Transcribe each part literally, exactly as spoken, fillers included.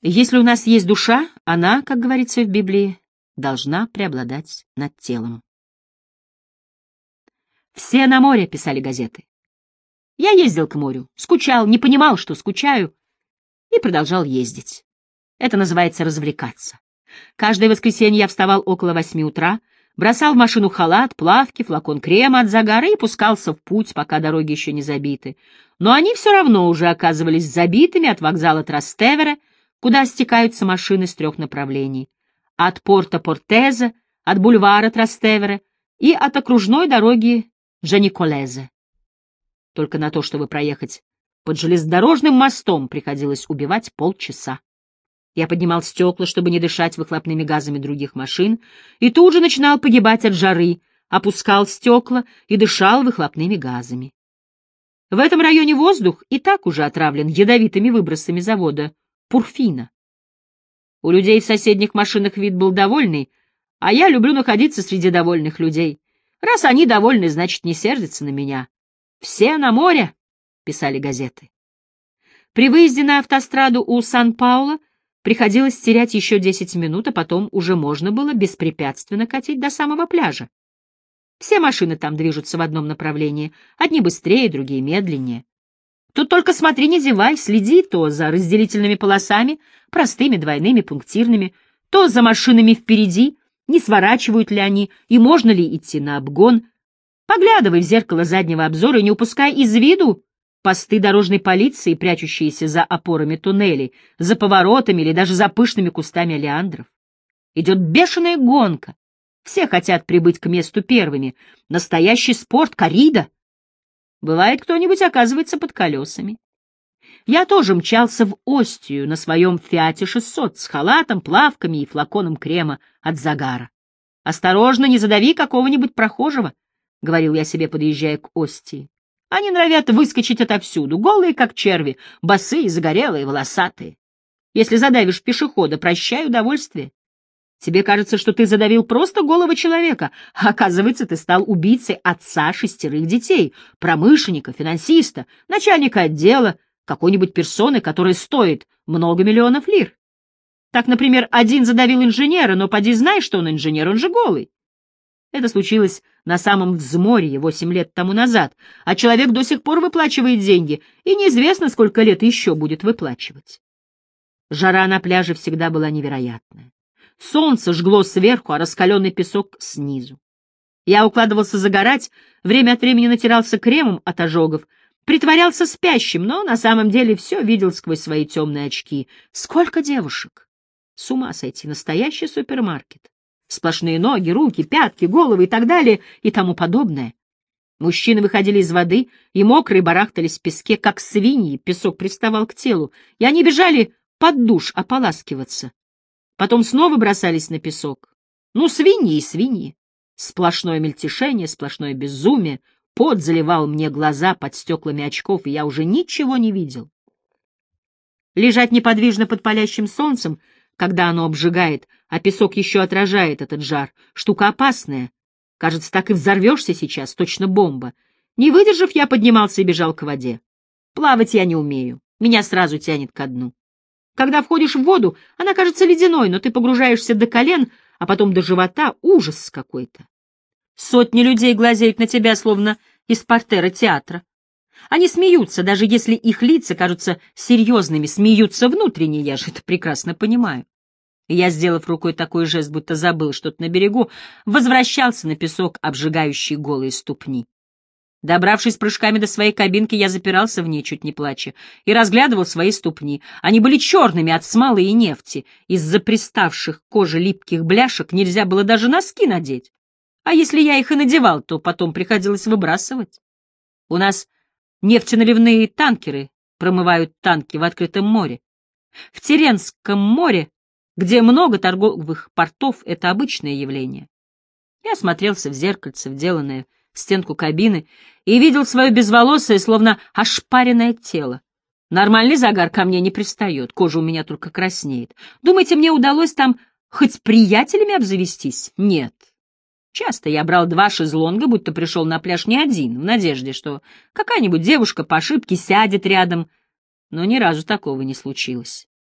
Если у нас есть душа, она, как говорится в Библии, должна преобладать над телом. «Все на море», — писали газеты. Я ездил к морю, скучал, не понимал, что скучаю, и продолжал ездить. Это называется развлекаться. Каждое воскресенье я вставал около восьми утра, бросал в машину халат, плавки, флакон крема от загара и пускался в путь, пока дороги еще не забиты. Но они все равно уже оказывались забитыми от вокзала Трастевера, куда стекаются машины с трех направлений. От порта Портеза, от бульвара Трастевера и от окружной дороги Джаниколезе. Только на то, чтобы проехать под железнодорожным мостом, приходилось убивать полчаса. Я поднимал стекла, чтобы не дышать выхлопными газами других машин, и тут же начинал погибать от жары, опускал стекла и дышал выхлопными газами. В этом районе воздух и так уже отравлен ядовитыми выбросами завода Пурфина. У людей в соседних машинах вид был довольный, а я люблю находиться среди довольных людей. Раз они довольны, значит, не сердятся на меня. «Все на море», — писали газеты. При выезде на автостраду у Сан-Пауло приходилось терять еще десять минут, а потом уже можно было беспрепятственно катить до самого пляжа. Все машины там движутся в одном направлении, одни быстрее, другие медленнее. Тут только смотри, не зевай, следи то за разделительными полосами, простыми, двойными, пунктирными, то за машинами впереди, не сворачивают ли они и можно ли идти на обгон. Поглядывай в зеркало заднего обзора и не упускай из виду посты дорожной полиции, прячущиеся за опорами туннелей, за поворотами или даже за пышными кустами олеандров. Идет бешеная гонка. Все хотят прибыть к месту первыми. Настоящий спорт, коррида. Бывает, кто-нибудь оказывается под колесами. Я тоже мчался в Остию на своем Фиате шестьсот с халатом, плавками и флаконом крема от загара. «Осторожно, не задави какого-нибудь прохожего», — говорил я себе, подъезжая к Остии. Они норовят выскочить отовсюду, голые, как черви, босые, загорелые, волосатые. Если задавишь пешехода, прощай удовольствие. Тебе кажется, что ты задавил просто голого человека, а оказывается, ты стал убийцей отца шестерых детей, промышленника, финансиста, начальника отдела, какой-нибудь персоны, которая стоит много миллионов лир. Так, например, один задавил инженера, но поди знай, что он инженер, он же голый. Это случилось на самом взморье восемь лет тому назад, а человек до сих пор выплачивает деньги, и неизвестно, сколько лет еще будет выплачивать. Жара на пляже всегда была невероятная. Солнце жгло сверху, а раскаленный песок — снизу. Я укладывался загорать, время от времени натирался кремом от ожогов, притворялся спящим, но на самом деле все видел сквозь свои темные очки. Сколько девушек! С ума сойти, настоящий супермаркет. Сплошные ноги, руки, пятки, головы и так далее и тому подобное. Мужчины выходили из воды и мокрые барахтались в песке, как свиньи, песок приставал к телу, и они бежали под душ ополаскиваться. Потом снова бросались на песок. Ну, свиньи и свиньи. Сплошное мельтешение, сплошное безумие. Пот заливал мне глаза под стеклами очков, и я уже ничего не видел. Лежать неподвижно под палящим солнцем, когда оно обжигает, а песок еще отражает этот жар, штука опасная. Кажется, так и взорвешься сейчас, точно бомба. Не выдержав, я поднимался и бежал к воде. Плавать я не умею, меня сразу тянет ко дну. Когда входишь в воду, она кажется ледяной, но ты погружаешься до колен, а потом до живота. Ужас какой-то. Сотни людей глазеют на тебя, словно из портера театра. Они смеются, даже если их лица кажутся серьезными, смеются внутренне, я же это прекрасно понимаю. И я, сделав рукой такой жест, будто забыл что-то на берегу, возвращался на песок, обжигающий голые ступни. Добравшись прыжками до своей кабинки, я запирался в ней, чуть не плача, и разглядывал свои ступни. Они были черными от смолы и нефти. Из-за приставших к коже липких бляшек нельзя было даже носки надеть. А если я их и надевал, то потом приходилось выбрасывать. У нас нефтеналивные танкеры промывают танки в открытом море. В Теренском море, где много торговых портов, это обычное явление. Я смотрелся в зеркальце, вделанное в стенку кабины, и видел свое безволосое, словно ошпаренное тело. Нормальный загар ко мне не пристает, кожа у меня только краснеет. Думаете, мне удалось там хоть приятелями обзавестись? Нет. Часто я брал два шезлонга, будто пришел на пляж не один, в надежде, что какая-нибудь девушка по ошибке сядет рядом, но ни разу такого не случилось.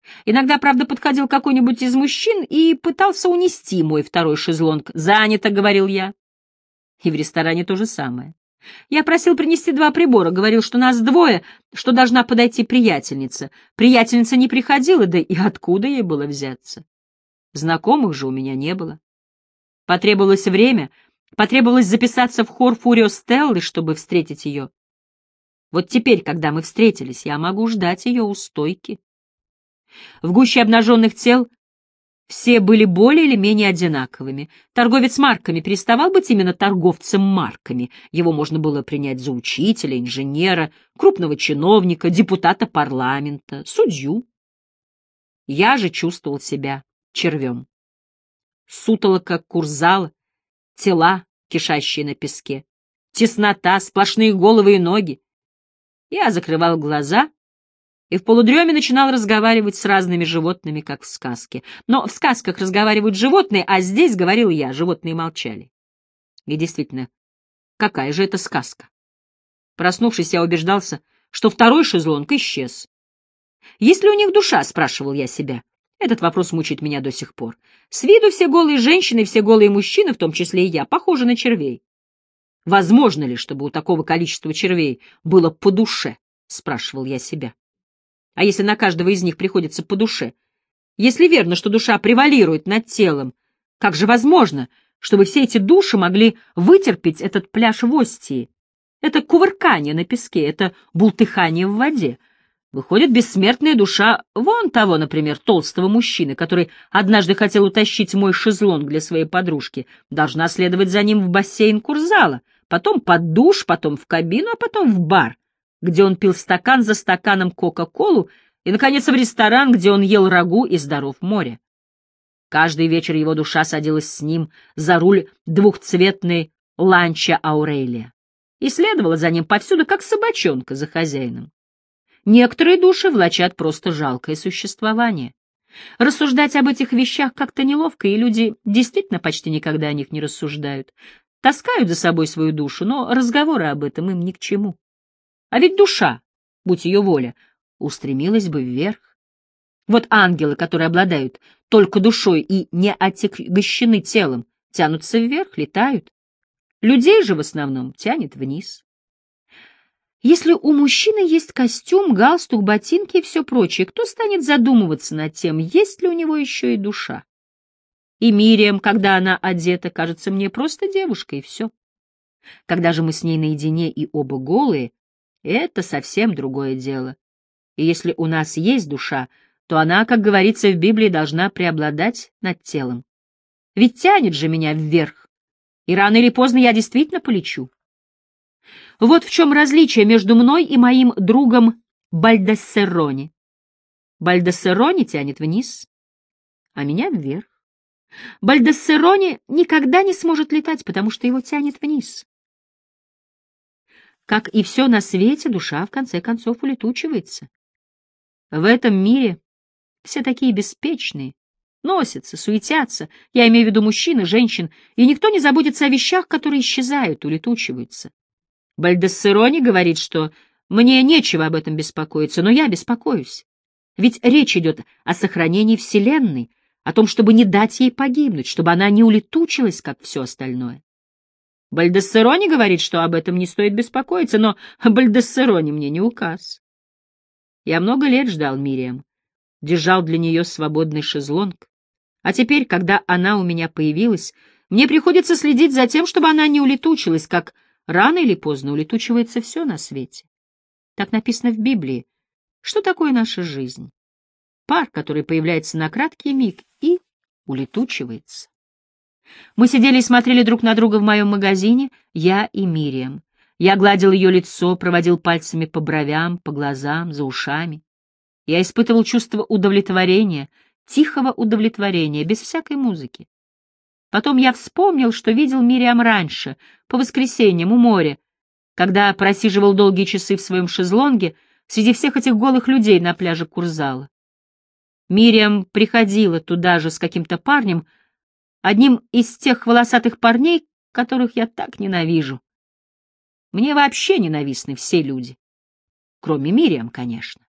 Иногда, правда, подходил какой-нибудь из мужчин и пытался унести мой второй шезлонг. «Занято», — говорил я. И в ресторане то же самое. Я просил принести два прибора, говорил, что нас двое, что должна подойти приятельница. Приятельница не приходила, да и откуда ей было взяться? Знакомых же у меня не было. Потребовалось время, потребовалось записаться в хор Фурио Стеллы, чтобы встретить ее. Вот теперь, когда мы встретились, я могу ждать ее у стойки. В гуще обнаженных тел все были более или менее одинаковыми. Торговец марками переставал быть именно торговцем марками. Его можно было принять за учителя, инженера, крупного чиновника, депутата парламента, судью. Я же чувствовал себя червем. Сутолока курзала, тела, кишащие на песке, теснота, сплошные головы и ноги. Я закрывал глаза и в полудреме начинал разговаривать с разными животными, как в сказке. Но в сказках разговаривают животные, а здесь говорил я, животные молчали. И действительно, какая же это сказка? Проснувшись, я убеждался, что второй шезлонг исчез. «Есть ли у них душа?» — спрашивал я себя. Этот вопрос мучает меня до сих пор. С виду все голые женщины, все голые мужчины, в том числе и я, похожи на червей. Возможно ли, чтобы у такого количества червей было по душе? — спрашивал я себя. А если на каждого из них приходится по душе? Если верно, что душа превалирует над телом, как же возможно, чтобы все эти души могли вытерпеть этот пляж в Остии? Это кувыркание на песке, это бултыхание в воде. Выходит, бессмертная душа вон того, например, толстого мужчины, который однажды хотел утащить мой шезлонг для своей подружки, должна следовать за ним в бассейн Курзала, потом под душ, потом в кабину, а потом в бар, где он пил стакан за стаканом Кока-Колу, и, наконец, в ресторан, где он ел рагу из даров моря. Каждый вечер его душа садилась с ним за руль двухцветной Ланча Аурелия и следовала за ним повсюду, как собачонка за хозяином. Некоторые души влачат просто жалкое существование. Рассуждать об этих вещах как-то неловко, и люди действительно почти никогда о них не рассуждают. Таскают за собой свою душу, но разговоры об этом им ни к чему. А ведь душа, будь ее воля, устремилась бы вверх. Вот ангелы, которые обладают только душой и не отягощены телом, тянутся вверх, летают. Людей же в основном тянет вниз. Если у мужчины есть костюм, галстук, ботинки и все прочее, кто станет задумываться над тем, есть ли у него еще и душа? И Мириам, когда она одета, кажется мне просто девушкой, и все. Когда же мы с ней наедине и оба голые, это совсем другое дело. И если у нас есть душа, то она, как говорится в Библии, должна преобладать над телом. Ведь тянет же меня вверх, и рано или поздно я действительно полечу. Вот в чем различие между мной и моим другом Бальдассерони. Бальдассерони тянет вниз, а меня вверх. Бальдассерони никогда не сможет летать, потому что его тянет вниз. Как и все на свете, душа в конце концов улетучивается. В этом мире все такие беспечные, носятся, суетятся, я имею в виду мужчин и женщин, и никто не заботится о вещах, которые исчезают, улетучиваются. Бальдассерони говорит, что мне нечего об этом беспокоиться, но я беспокоюсь. Ведь речь идет о сохранении Вселенной, о том, чтобы не дать ей погибнуть, чтобы она не улетучилась, как все остальное. Бальдассерони говорит, что об этом не стоит беспокоиться, но Бальдассерони мне не указ. Я много лет ждал Мириам, держал для нее свободный шезлонг, а теперь, когда она у меня появилась, мне приходится следить за тем, чтобы она не улетучилась, как рано или поздно улетучивается все на свете. Так написано в Библии. Что такое наша жизнь? Пар, который появляется на краткий миг и улетучивается. Мы сидели и смотрели друг на друга в моем магазине, я и Мириам. Я гладил ее лицо, проводил пальцами по бровям, по глазам, за ушами. Я испытывал чувство удовлетворения, тихого удовлетворения, без всякой музыки. Потом я вспомнил, что видел Мириам раньше, по воскресеньям у моря, когда просиживал долгие часы в своем шезлонге среди всех этих голых людей на пляже Курзала. Мириам приходила туда же с каким-то парнем, одним из тех волосатых парней, которых я так ненавижу. Мне вообще ненавистны все люди, кроме Мириам, конечно.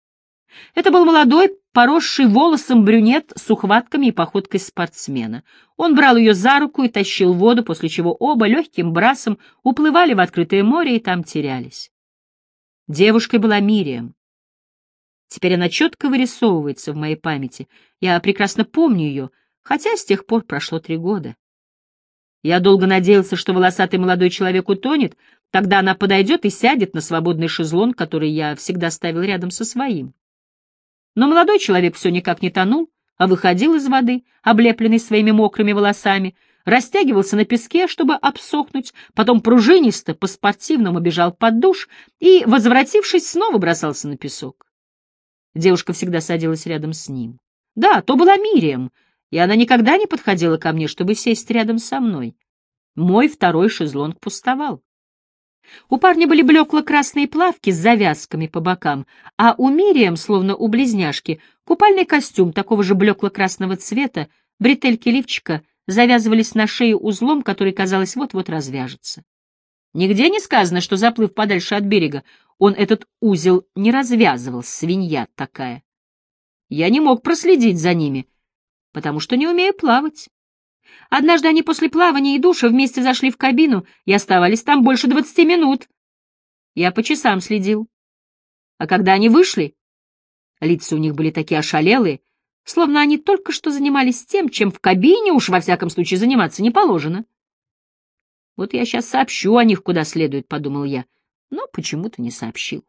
Это был молодой, поросший волосом брюнет с ухватками и походкой спортсмена. Он брал ее за руку и тащил в воду, после чего оба легким брасом уплывали в открытое море и там терялись. Девушкой была Мириам. Теперь она четко вырисовывается в моей памяти. Я прекрасно помню ее, хотя с тех пор прошло три года. Я долго надеялся, что волосатый молодой человек утонет, тогда она подойдет и сядет на свободный шезлонг, который я всегда ставил рядом со своим. Но молодой человек все никак не тонул, а выходил из воды, облепленный своими мокрыми волосами, растягивался на песке, чтобы обсохнуть, потом пружинисто, по-спортивному бежал под душ и, возвратившись, снова бросался на песок. Девушка всегда садилась рядом с ним. Да, то была Мириам, и она никогда не подходила ко мне, чтобы сесть рядом со мной. Мой второй шезлонг пустовал. У парня были блекло-красные плавки с завязками по бокам, а у Мириам, словно у близняшки, купальный костюм такого же блекло-красного цвета, бретельки лифчика завязывались на шее узлом, который, казалось, вот-вот развяжется. Нигде не сказано, что, заплыв подальше от берега, он этот узел не развязывал, свинья такая. Я не мог проследить за ними, потому что не умею плавать. Однажды они после плавания и душа вместе зашли в кабину и оставались там больше двадцати минут. Я по часам следил. А когда они вышли, лица у них были такие ошалелые, словно они только что занимались тем, чем в кабине уж во всяком случае заниматься не положено. Вот я сейчас сообщу о них куда следует, — подумал я, но почему-то не сообщил.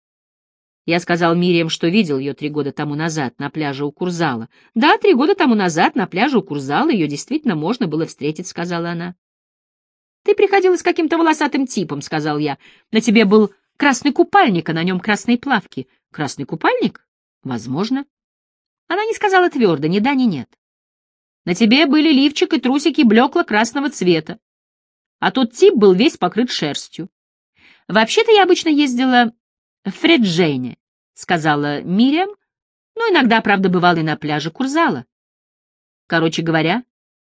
Я сказал Мириам, что видел ее три года тому назад на пляже у Курзала. Да, три года тому назад на пляже у Курзала ее действительно можно было встретить, — сказала она. Ты приходила с каким-то волосатым типом, — сказал я. На тебе был красный купальник, а на нем красные плавки. Красный купальник? Возможно. Она не сказала твердо, ни да, ни нет. На тебе были лифчик и трусики блекло-красного цвета, а тот тип был весь покрыт шерстью. Вообще-то я обычно ездила в Фреджене, — сказала Мириам, но иногда, правда, бывала и на пляже Курзала. Короче говоря,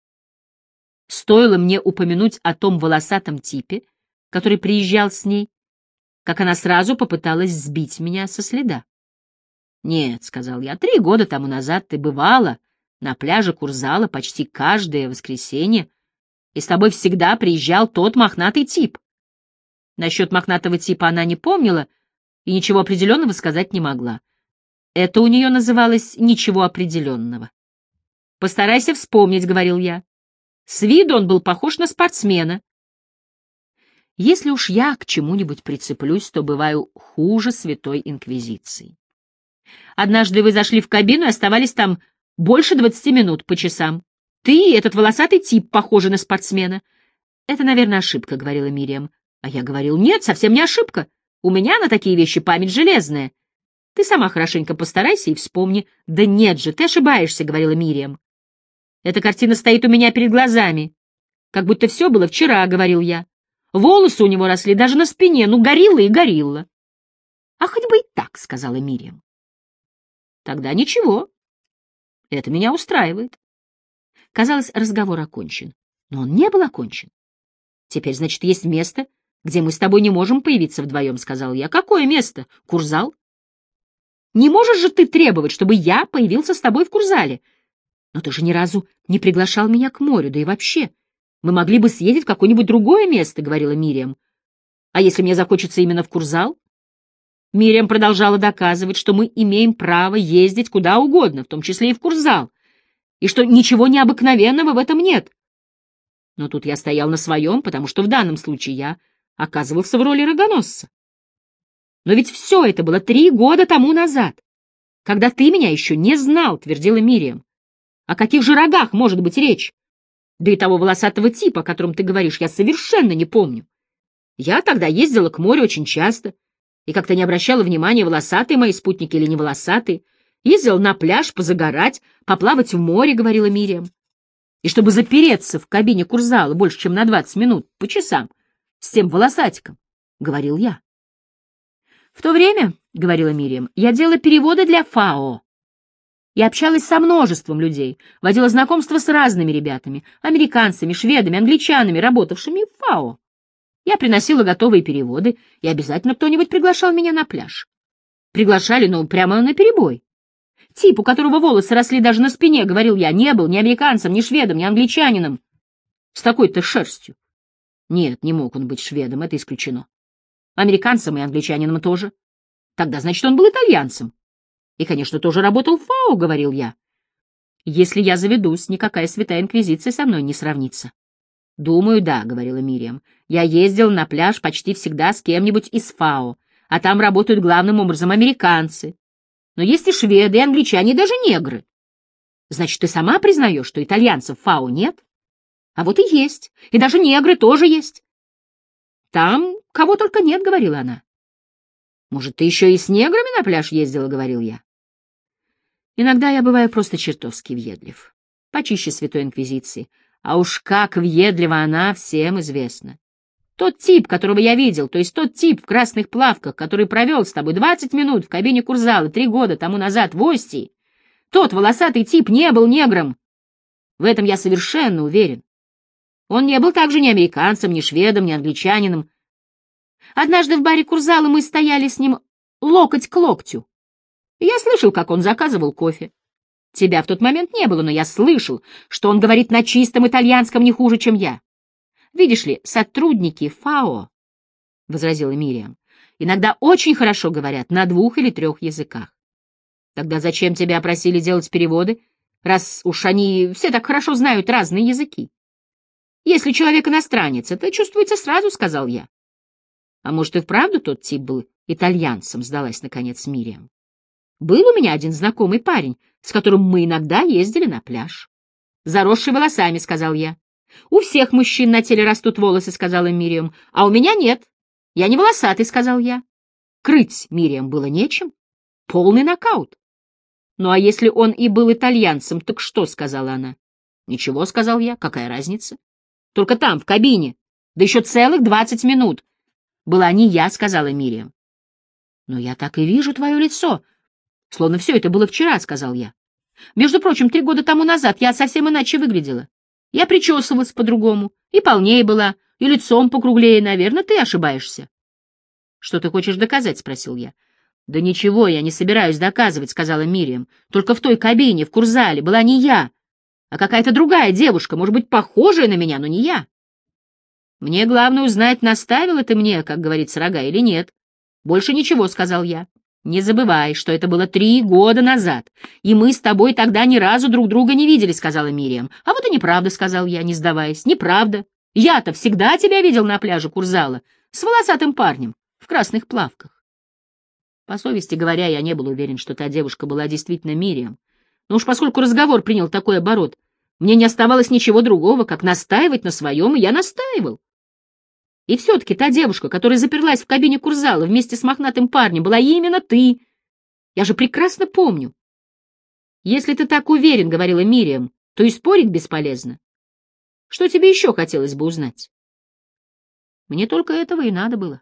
стоило мне упомянуть о том волосатом типе, который приезжал с ней, как она сразу попыталась сбить меня со следа. «Нет», — сказал я, — «три года тому назад ты бывала на пляже Курзала почти каждое воскресенье, и с тобой всегда приезжал тот мохнатый тип». Насчет мохнатого типа она не помнила и ничего определенного сказать не могла. Это у нее называлось «ничего определенного». «Постарайся вспомнить», — говорил я. С виду он был похож на спортсмена. Если уж я к чему-нибудь прицеплюсь, то бываю хуже Святой Инквизиции. Однажды вы зашли в кабину и оставались там больше двадцати минут по часам. Ты и этот волосатый тип похожи на спортсмена. Это, наверное, ошибка, — говорила Мириам. А я говорил, нет, совсем не ошибка. У меня на такие вещи память железная. Ты сама хорошенько постарайся и вспомни. Да нет же, ты ошибаешься, — говорила Мириам. Эта картина стоит у меня перед глазами. Как будто все было вчера, — говорил я. Волосы у него росли даже на спине, ну, горилла и горилла. А хоть бы и так, — сказала Мириам. Тогда ничего. Это меня устраивает. Казалось, разговор окончен. Но он не был окончен. Теперь, значит, есть место, где мы с тобой не можем появиться вдвоем, — сказал я. Какое место? Курзал? Не можешь же ты требовать, чтобы я появился с тобой в Курзале? Но ты же ни разу не приглашал меня к морю, да и вообще. Мы могли бы съездить в какое-нибудь другое место, — говорила Мириам. А если мне захочется именно в Курзал? Мириам продолжала доказывать, что мы имеем право ездить куда угодно, в том числе и в Курзал, и что ничего необыкновенного в этом нет. Но тут я стоял на своем, потому что в данном случае я оказывался в роли рогоносца. Но ведь все это было три года тому назад, когда ты меня еще не знал, — твердила Мириам. О каких же рогах может быть речь? Да и того волосатого типа, о котором ты говоришь, я совершенно не помню. Я тогда ездила к морю очень часто и как-то не обращала внимания, волосатые мои спутники или не волосатые. Ездила на пляж позагорать, поплавать в море, — говорила Мириам. И чтобы запереться в кабине Курзала больше, чем на двадцать минут, по часам, с тем волосатиком, — говорил я. В то время, — говорила Мириам, — я делала переводы для ФАО. Я общалась со множеством людей, водила знакомства с разными ребятами, американцами, шведами, англичанами, работавшими в ФАО. Я приносила готовые переводы, и обязательно кто-нибудь приглашал меня на пляж. Приглашали, ну, прямо наперебой. Тип, у которого волосы росли даже на спине, говорил я, не был ни американцем, ни шведом, ни англичанином. С такой-то шерстью. Нет, не мог он быть шведом, это исключено. Американцем и англичанином тоже. Тогда, значит, он был итальянцем. И, конечно, тоже работал в ФАО, говорил я. Если я заведусь, никакая святая инквизиция со мной не сравнится. Думаю, да, говорила Мириам. Я ездил на пляж почти всегда с кем-нибудь из ФАО, а там работают главным образом американцы. Но есть и шведы, и англичане, и даже негры. Значит, ты сама признаешь, что итальянцев в ФАО нет? А вот и есть, и даже негры тоже есть. Там кого только нет, говорила она. Может, ты еще и с неграми на пляж ездила, говорил я. Иногда я бываю просто чертовски въедлив, почище святой инквизиции. А уж как въедлива она, всем известно. Тот тип, которого я видел, то есть тот тип в красных плавках, который провел с тобой двадцать минут в кабине Курзала три года тому назад в Остии, тот волосатый тип не был негром. В этом я совершенно уверен. Он не был также ни американцем, ни шведом, ни англичанином. Однажды в баре Курзала мы стояли с ним локоть к локтю. И я слышал, как он заказывал кофе. Тебя в тот момент не было, но я слышал, что он говорит на чистом итальянском не хуже, чем я. Видишь ли, сотрудники ФАО, — возразила Мириам, — иногда очень хорошо говорят на двух или трех языках. Тогда зачем тебя просили делать переводы, раз уж они все так хорошо знают разные языки? Если человек иностранец, это чувствуется сразу, — сказал я. А может, и вправду тот тип был итальянцем, — сдалась наконец Мириам. Был у меня один знакомый парень, с которым мы иногда ездили на пляж. Заросший волосами, — сказал я. У всех мужчин на теле растут волосы, — сказала Мириам, — а у меня нет. Я не волосатый, — сказал я. Крыть Мириам было нечем. Полный нокаут. Ну а если он и был итальянцем, так что, — сказала она. Ничего, — сказал я, — какая разница? Только там, в кабине, да еще целых двадцать минут. Была не я, — сказала Мириам. Но я так и вижу твое лицо. Словно все это было вчера, — сказал я. Между прочим, три года тому назад я совсем иначе выглядела. Я причесывалась по-другому, и полнее была, и лицом покруглее, наверное, ты ошибаешься. — Что ты хочешь доказать? — спросил я. — Да ничего, я не собираюсь доказывать, — сказала Мириам. Только в той кабине, в Курзале, была не я, а какая-то другая девушка, может быть, похожая на меня, но не я. Мне главное узнать, наставила ты мне, как говорится, рога или нет. Больше ничего, — сказал я. Не забывай, что это было три года назад, и мы с тобой тогда ни разу друг друга не видели, — сказала Мириам. А вот и неправда, — сказал я, не сдаваясь. Неправда. Я-то всегда тебя видел на пляже Курзала с волосатым парнем в красных плавках. По совести говоря, я не был уверен, что та девушка была действительно Мириам. Но уж поскольку разговор принял такой оборот, мне не оставалось ничего другого, как настаивать на своем, и я настаивал. И все-таки та девушка, которая заперлась в кабине Курзала вместе с мохнатым парнем, была именно ты. Я же прекрасно помню. Если ты так уверен, — говорила Мириам, — то и спорить бесполезно. Что тебе еще хотелось бы узнать? Мне только этого и надо было.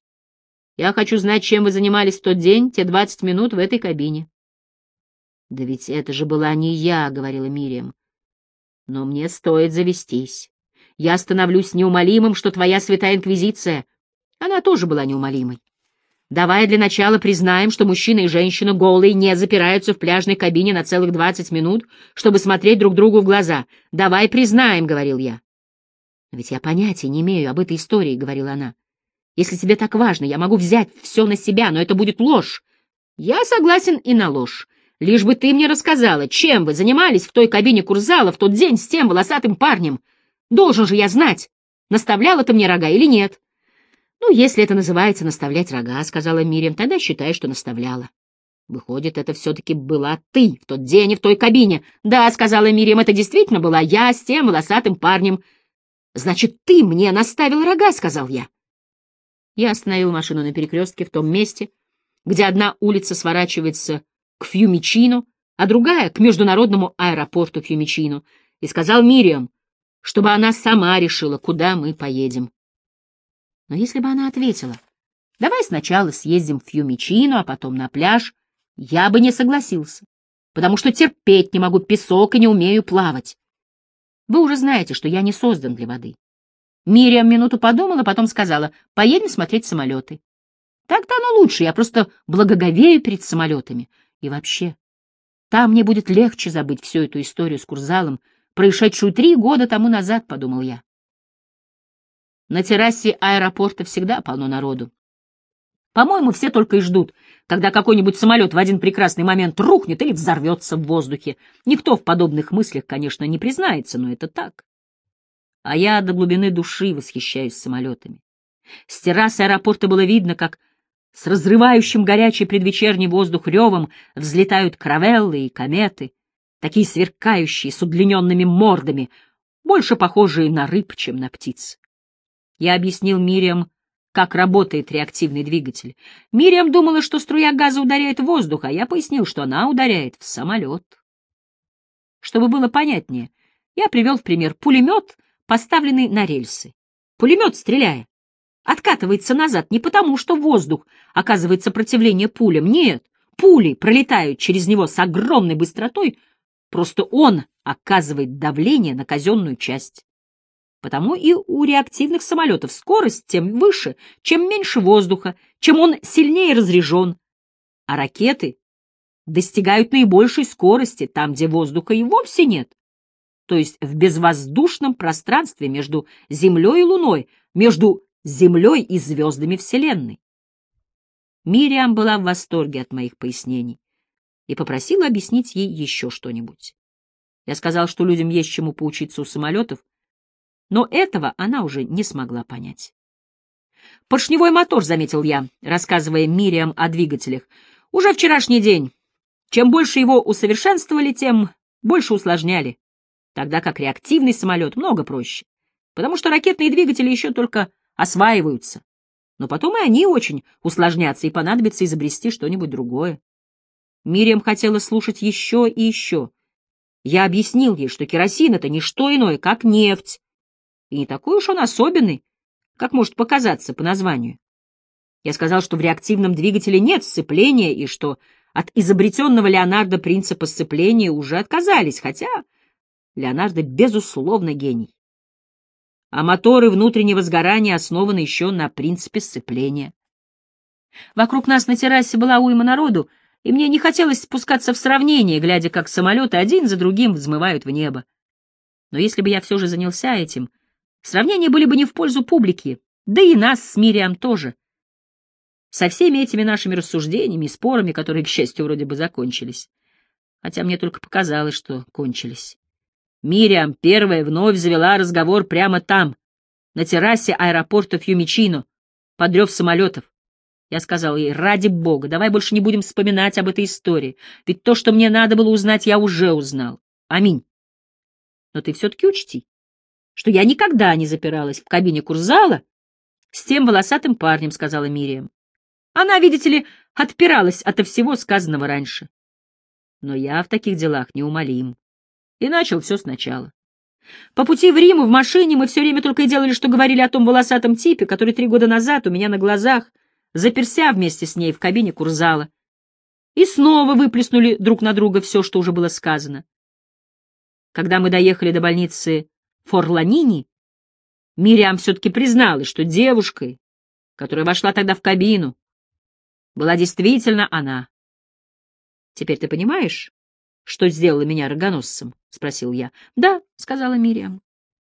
Я хочу знать, чем вы занимались в тот день, те двадцать минут в этой кабине. Да ведь это же была не я, — говорила Мириам. Но мне стоит завестись. Я становлюсь неумолимым, что твоя святая инквизиция, она тоже была неумолимой. Давай для начала признаем, что мужчина и женщина голые не запираются в пляжной кабине на целых двадцать минут, чтобы смотреть друг другу в глаза. Давай признаем, — говорил я. Но ведь я понятия не имею об этой истории, — говорила она. Если тебе так важно, я могу взять все на себя, но это будет ложь. Я согласен и на ложь. Лишь бы ты мне рассказала, чем вы занимались в той кабине Курзала в тот день с тем волосатым парнем. Должен же я знать, наставляла ты мне рога или нет. Ну, если это называется наставлять рога, — сказала Мириам, — тогда считай, что наставляла. Выходит, это все-таки была ты в тот день и в той кабине. Да, — сказала Мириам, — это действительно была я с тем волосатым парнем. Значит, ты мне наставил рога, — сказал я. Я остановил машину на перекрестке в том месте, где одна улица сворачивается к Фьюмичино, а другая — к международному аэропорту Фьюмичино, и сказал Мириам, чтобы она сама решила, куда мы поедем. Но если бы она ответила, давай сначала съездим в Фьюмичино, а потом на пляж, я бы не согласился, потому что терпеть не могу песок и не умею плавать. Вы уже знаете, что я не создан для воды. Мириам минуту подумала, потом сказала, поедем смотреть самолеты. Так-то оно лучше, я просто благоговею перед самолетами. И вообще, там мне будет легче забыть всю эту историю с Курзалом, происшедшую три года тому назад, — подумал я. На террасе аэропорта всегда полно народу. По-моему, все только и ждут, когда какой-нибудь самолет в один прекрасный момент рухнет или взорвется в воздухе. Никто в подобных мыслях, конечно, не признается, но это так. А я до глубины души восхищаюсь самолетами. С террасы аэропорта было видно, как с разрывающим горячий предвечерний воздух ревом взлетают каравеллы и кометы, такие сверкающие, с удлиненными мордами, больше похожие на рыб, чем на птиц. Я объяснил Мириам, как работает реактивный двигатель. Мириам думала, что струя газа ударяет в воздух, а я пояснил, что она ударяет в самолет. Чтобы было понятнее, я привел в пример пулемет, поставленный на рельсы. Пулемет, стреляя, откатывается назад не потому, что воздух оказывает сопротивление пулям. Нет, пули пролетают через него с огромной быстротой, просто он оказывает давление на казенную часть. Потому и у реактивных самолетов скорость тем выше, чем меньше воздуха, чем он сильнее разряжен, а ракеты достигают наибольшей скорости там, где воздуха и вовсе нет, то есть в безвоздушном пространстве между Землей и Луной, между Землей и звездами Вселенной. Мириам была в восторге от моих пояснений и попросила объяснить ей еще что-нибудь. Я сказал, что людям есть чему поучиться у самолетов, но этого она уже не смогла понять. «Поршневой мотор», — заметил я, рассказывая Мириам о двигателях, — «уже вчерашний день. Чем больше его усовершенствовали, тем больше усложняли, тогда как реактивный самолет много проще, потому что ракетные двигатели еще только осваиваются. Но потом и они очень усложнятся, и понадобится изобрести что-нибудь другое». Мириам хотела слушать еще и еще. Я объяснил ей, что керосин — это не что иное, как нефть, и не такой уж он особенный, как может показаться по названию. Я сказал, что в реактивном двигателе нет сцепления, и что от изобретенного Леонардо принципа сцепления уже отказались, хотя Леонардо, безусловно, гений. А моторы внутреннего сгорания основаны еще на принципе сцепления. Вокруг нас на террасе была уйма народу, и мне не хотелось спускаться в сравнение, глядя, как самолеты один за другим взмывают в небо. Но если бы я все же занялся этим, сравнения были бы не в пользу публики, да и нас с Мириам тоже. Со всеми этими нашими рассуждениями и спорами, которые, к счастью, вроде бы закончились. Хотя мне только показалось, что кончились. Мириам первая вновь завела разговор прямо там, на террасе аэропорта Фьюмичино, под рев самолетов. Я сказал ей: ради бога, давай больше не будем вспоминать об этой истории, ведь то, что мне надо было узнать, я уже узнал. Аминь. Но ты все-таки учти, что я никогда не запиралась в кабине Курзала с тем волосатым парнем, — сказала Мириам. Она, видите ли, отпиралась ото всего сказанного раньше. Но я в таких делах неумолим. И начал все сначала. По пути в Рим в машине мы все время только и делали, что говорили о том волосатом типе, который три года назад у меня на глазах заперся вместе с ней в кабине Курзала. И снова выплеснули друг на друга все, что уже было сказано. Когда мы доехали до больницы Форланини, Мириам все-таки призналась, что девушкой, которая вошла тогда в кабину, была действительно она. «Теперь ты понимаешь, что сделала меня рогоносцем?» — спросил я. «Да», — сказала Мириам.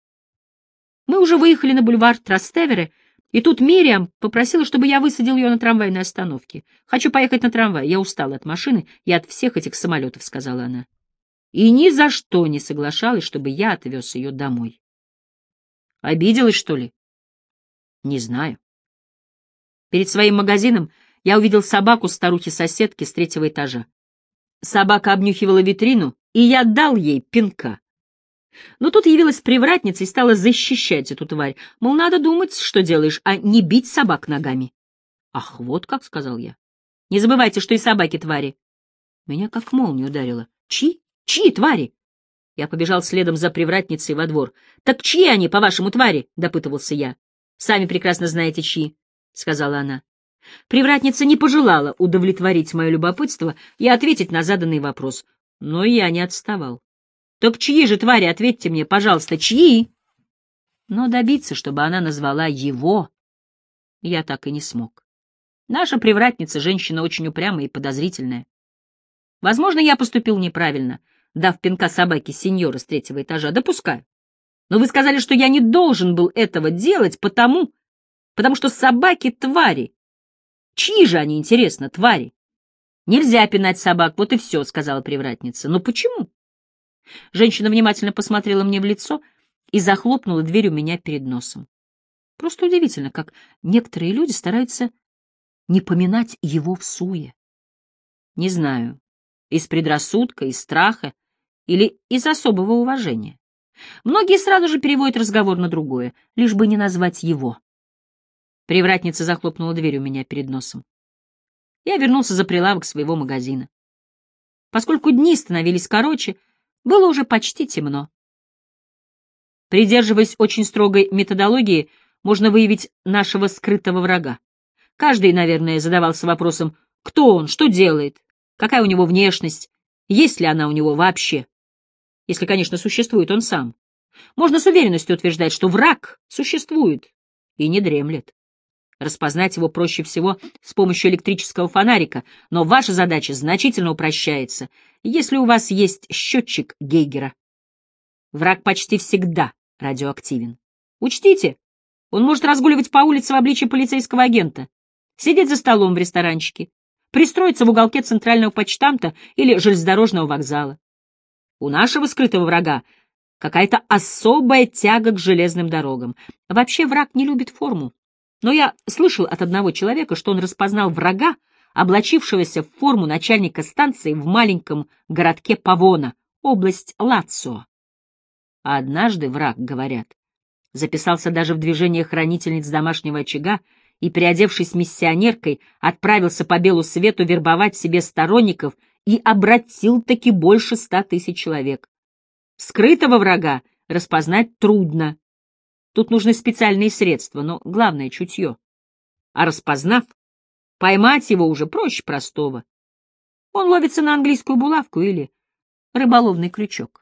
Мы уже выехали на бульвар Трастевере, и тут Мириам попросила, чтобы я высадил ее на трамвайной остановке. «Хочу поехать на трамвай, я устала от машины и от всех этих самолетов», — сказала она. И ни за что не соглашалась, чтобы я отвез ее домой. Обиделась, что ли? Не знаю. Перед своим магазином я увидел собаку старухи-соседки с третьего этажа. Собака обнюхивала витрину, и я дал ей пинка. Но тут явилась привратница и стала защищать эту тварь. Мол, надо думать, что делаешь, а не бить собак ногами. «Ах, вот как», — сказал я. «Не забывайте, что и собаки твари». Меня как молния ударило. «Чьи? Чьи твари?» Я побежал следом за привратницей во двор. «Так чьи они, по-вашему, твари?» — допытывался я. «Сами прекрасно знаете, чьи», — сказала она. Привратница не пожелала удовлетворить мое любопытство и ответить на заданный вопрос, но я не отставал. «Так чьи же твари, ответьте мне, пожалуйста, чьи?» Но добиться, чтобы она назвала его, я так и не смог. Наша привратница — женщина очень упрямая и подозрительная. Возможно, я поступил неправильно, дав пинка собаке сеньора с третьего этажа. Допускаю. Но вы сказали, что я не должен был этого делать, потому... потому что собаки — твари. Чьи же они, интересно, твари? Нельзя пинать собак, вот и все, — сказала привратница. Но почему? Женщина внимательно посмотрела мне в лицо и захлопнула дверь у меня перед носом. Просто удивительно, как некоторые люди стараются не поминать его всуе. Не знаю, из предрассудка, из страха или из особого уважения. Многие сразу же переводят разговор на другое, лишь бы не назвать его. Привратница захлопнула дверь у меня перед носом. Я вернулся за прилавок своего магазина. Поскольку дни становились короче, было уже почти темно. Придерживаясь очень строгой методологии, можно выявить нашего скрытого врага. Каждый, наверное, задавался вопросом, кто он, что делает, какая у него внешность, есть ли она у него вообще, если, конечно, существует он сам. Можно с уверенностью утверждать, что враг существует и не дремлет. Распознать его проще всего с помощью электрического фонарика, но ваша задача значительно упрощается, если у вас есть счетчик Гейгера. Враг почти всегда радиоактивен. Учтите, он может разгуливать по улице в обличье полицейского агента, сидеть за столом в ресторанчике, пристроиться в уголке центрального почтамта или железнодорожного вокзала. У нашего скрытого врага какая-то особая тяга к железным дорогам. Вообще враг не любит форму. Но я слышал от одного человека, что он распознал врага, облачившегося в форму начальника станции в маленьком городке Павона, область Лацио. А однажды враг, говорят, записался даже в движение хранительниц домашнего очага и, переодевшись миссионеркой, отправился по белу свету вербовать себе сторонников и обратил-таки больше ста тысяч человек. Скрытого врага распознать трудно. Тут нужны специальные средства, но главное — чутье. А распознав, поймать его уже проще простого. Он ловится на английскую булавку или рыболовный крючок.